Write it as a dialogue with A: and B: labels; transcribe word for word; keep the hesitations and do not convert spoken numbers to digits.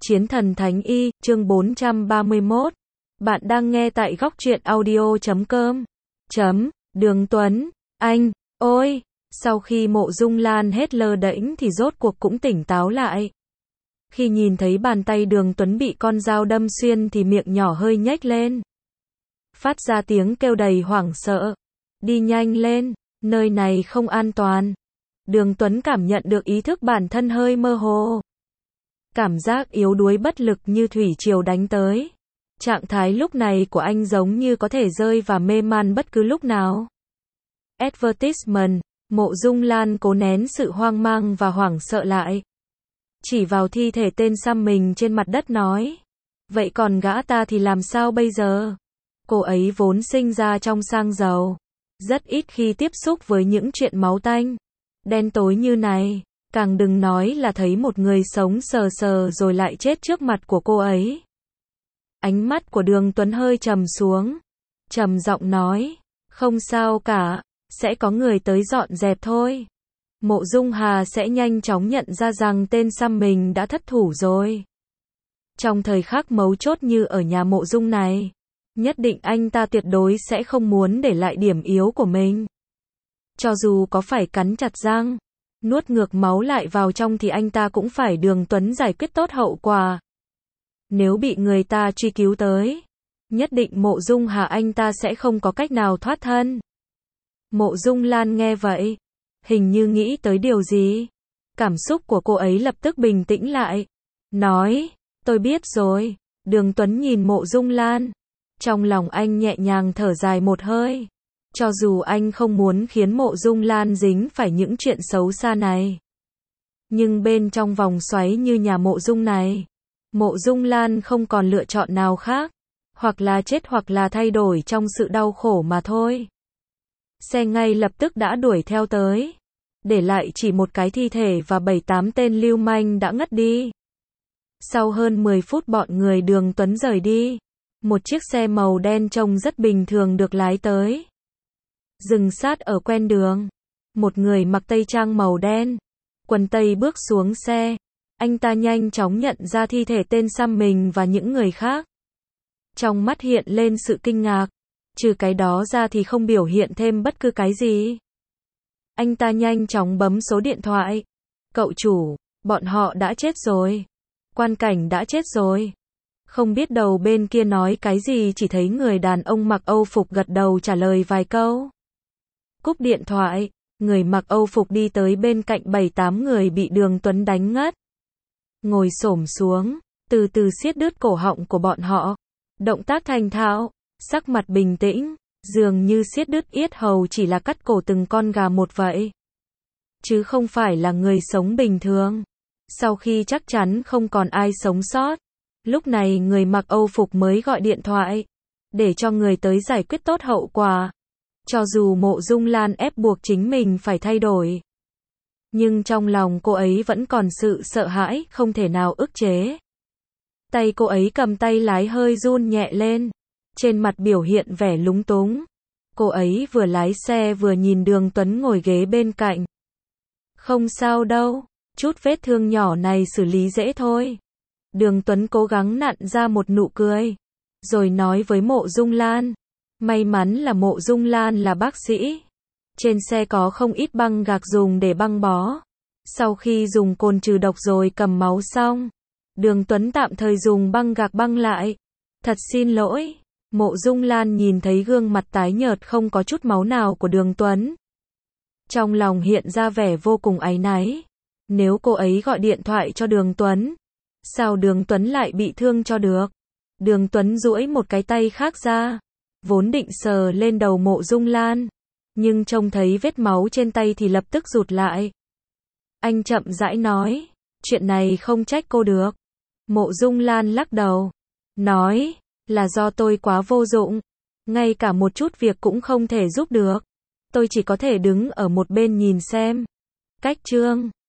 A: Chiến thần Thánh Y, chương bốn trăm ba mươi mốt. Bạn đang nghe tại góc truyện audio chấm com. Chấm, Đường Tuấn, anh, ôi, sau khi Mộ Dung Lan hết lơ đễnh thì rốt cuộc cũng tỉnh táo lại. Khi nhìn thấy bàn tay Đường Tuấn bị con dao đâm xuyên thì miệng nhỏ hơi nhếch lên. Phát ra tiếng kêu đầy hoảng sợ. Đi nhanh lên, nơi này không an toàn. Đường Tuấn cảm nhận được ý thức bản thân hơi mơ hồ. Cảm giác yếu đuối bất lực như thủy triều đánh tới. Trạng thái lúc này của anh giống như có thể rơi và mê man bất cứ lúc nào. Advertisement, Mộ Dung Lan cố nén sự hoang mang và hoảng sợ lại. Chỉ vào thi thể tên xăm mình trên mặt đất nói. Vậy còn gã ta thì làm sao bây giờ? Cô ấy vốn sinh ra trong sang giàu. Rất ít khi tiếp xúc với những chuyện máu tanh, đen tối như này. Càng đừng nói là thấy một người sống sờ sờ rồi lại chết trước mặt của cô ấy. Ánh mắt của Đường Tuấn hơi trầm xuống. Trầm giọng nói. Không sao cả, sẽ có người tới dọn dẹp thôi. Mộ Dung Hà sẽ nhanh chóng nhận ra rằng tên xăm mình đã thất thủ rồi. Trong thời khắc mấu chốt như ở nhà Mộ Dung này, nhất định anh ta tuyệt đối sẽ không muốn để lại điểm yếu của mình. Cho dù có phải cắn chặt răng, nuốt ngược máu lại vào trong thì anh ta cũng phải Đường Tuấn giải quyết tốt hậu quả. Nếu bị người ta truy cứu tới, nhất định Mộ Dung Hà anh ta sẽ không có cách nào thoát thân. Mộ Dung Lan nghe vậy, hình như nghĩ tới điều gì. Cảm xúc của cô ấy lập tức bình tĩnh lại. Nói, tôi biết rồi. Đường Tuấn nhìn Mộ Dung Lan. Trong lòng anh nhẹ nhàng thở dài một hơi. Cho dù anh không muốn khiến Mộ Dung Lan dính phải những chuyện xấu xa này, nhưng bên trong vòng xoáy như nhà Mộ Dung này, Mộ Dung Lan không còn lựa chọn nào khác. Hoặc là chết hoặc là thay đổi trong sự đau khổ mà thôi. Xe ngay lập tức đã đuổi theo tới, để lại chỉ một cái thi thể và bảy tám tên lưu manh đã ngất đi. Sau hơn mười phút bọn người Đường Tuấn rời đi, một chiếc xe màu đen trông rất bình thường được lái tới. Dừng sát ở ven đường. Một người mặc tây trang màu đen, quần tây bước xuống xe. Anh ta nhanh chóng nhận ra thi thể tên xăm mình và những người khác. Trong mắt hiện lên sự kinh ngạc. Trừ cái đó ra thì không biểu hiện thêm bất cứ cái gì. Anh ta nhanh chóng bấm số điện thoại. Cậu chủ, bọn họ đã chết rồi. Quan cảnh đã chết rồi. Không biết đầu bên kia nói cái gì, chỉ thấy người đàn ông mặc Âu phục gật đầu trả lời vài câu. Cúp điện thoại, người mặc Âu phục đi tới bên cạnh bảy tám người bị Đường Tuấn đánh ngất. Ngồi xổm xuống, từ từ siết đứt cổ họng của bọn họ. Động tác thành thạo, sắc mặt bình tĩnh, dường như siết đứt yết hầu chỉ là cắt cổ từng con gà một vậy. Chứ không phải là người sống bình thường. Sau khi chắc chắn không còn ai sống sót, lúc này người mặc Âu phục mới gọi điện thoại, để cho người tới giải quyết tốt hậu quả. Cho dù Mộ Dung Lan ép buộc chính mình phải thay đổi, nhưng trong lòng cô ấy vẫn còn sự sợ hãi không thể nào ức chế. Tay cô ấy cầm tay lái hơi run nhẹ lên, trên mặt biểu hiện vẻ lúng túng. Cô ấy vừa lái xe vừa nhìn Đường Tuấn ngồi ghế bên cạnh. Không sao đâu, chút vết thương nhỏ này xử lý dễ thôi. Đường Tuấn cố gắng nặn ra một nụ cười, rồi nói với Mộ Dung Lan. May mắn là Mộ Dung Lan là bác sĩ. Trên xe có không ít băng gạc dùng để băng bó. Sau khi dùng cồn trừ độc rồi cầm máu xong, Đường Tuấn tạm thời dùng băng gạc băng lại. Thật xin lỗi. Mộ Dung Lan nhìn thấy gương mặt tái nhợt không có chút máu nào của Đường Tuấn, trong lòng hiện ra vẻ vô cùng áy náy. Nếu cô ấy gọi điện thoại cho Đường Tuấn, sao Đường Tuấn lại bị thương cho được? Đường Tuấn duỗi một cái tay khác ra, vốn định sờ lên đầu Mộ Dung Lan, nhưng trông thấy vết máu trên tay thì lập tức rụt lại. Anh chậm rãi nói, chuyện này không trách cô được. Mộ Dung Lan lắc đầu, nói, là do tôi quá vô dụng, ngay cả một chút việc cũng không thể giúp được. Tôi chỉ có thể đứng ở một bên nhìn xem. Cách chương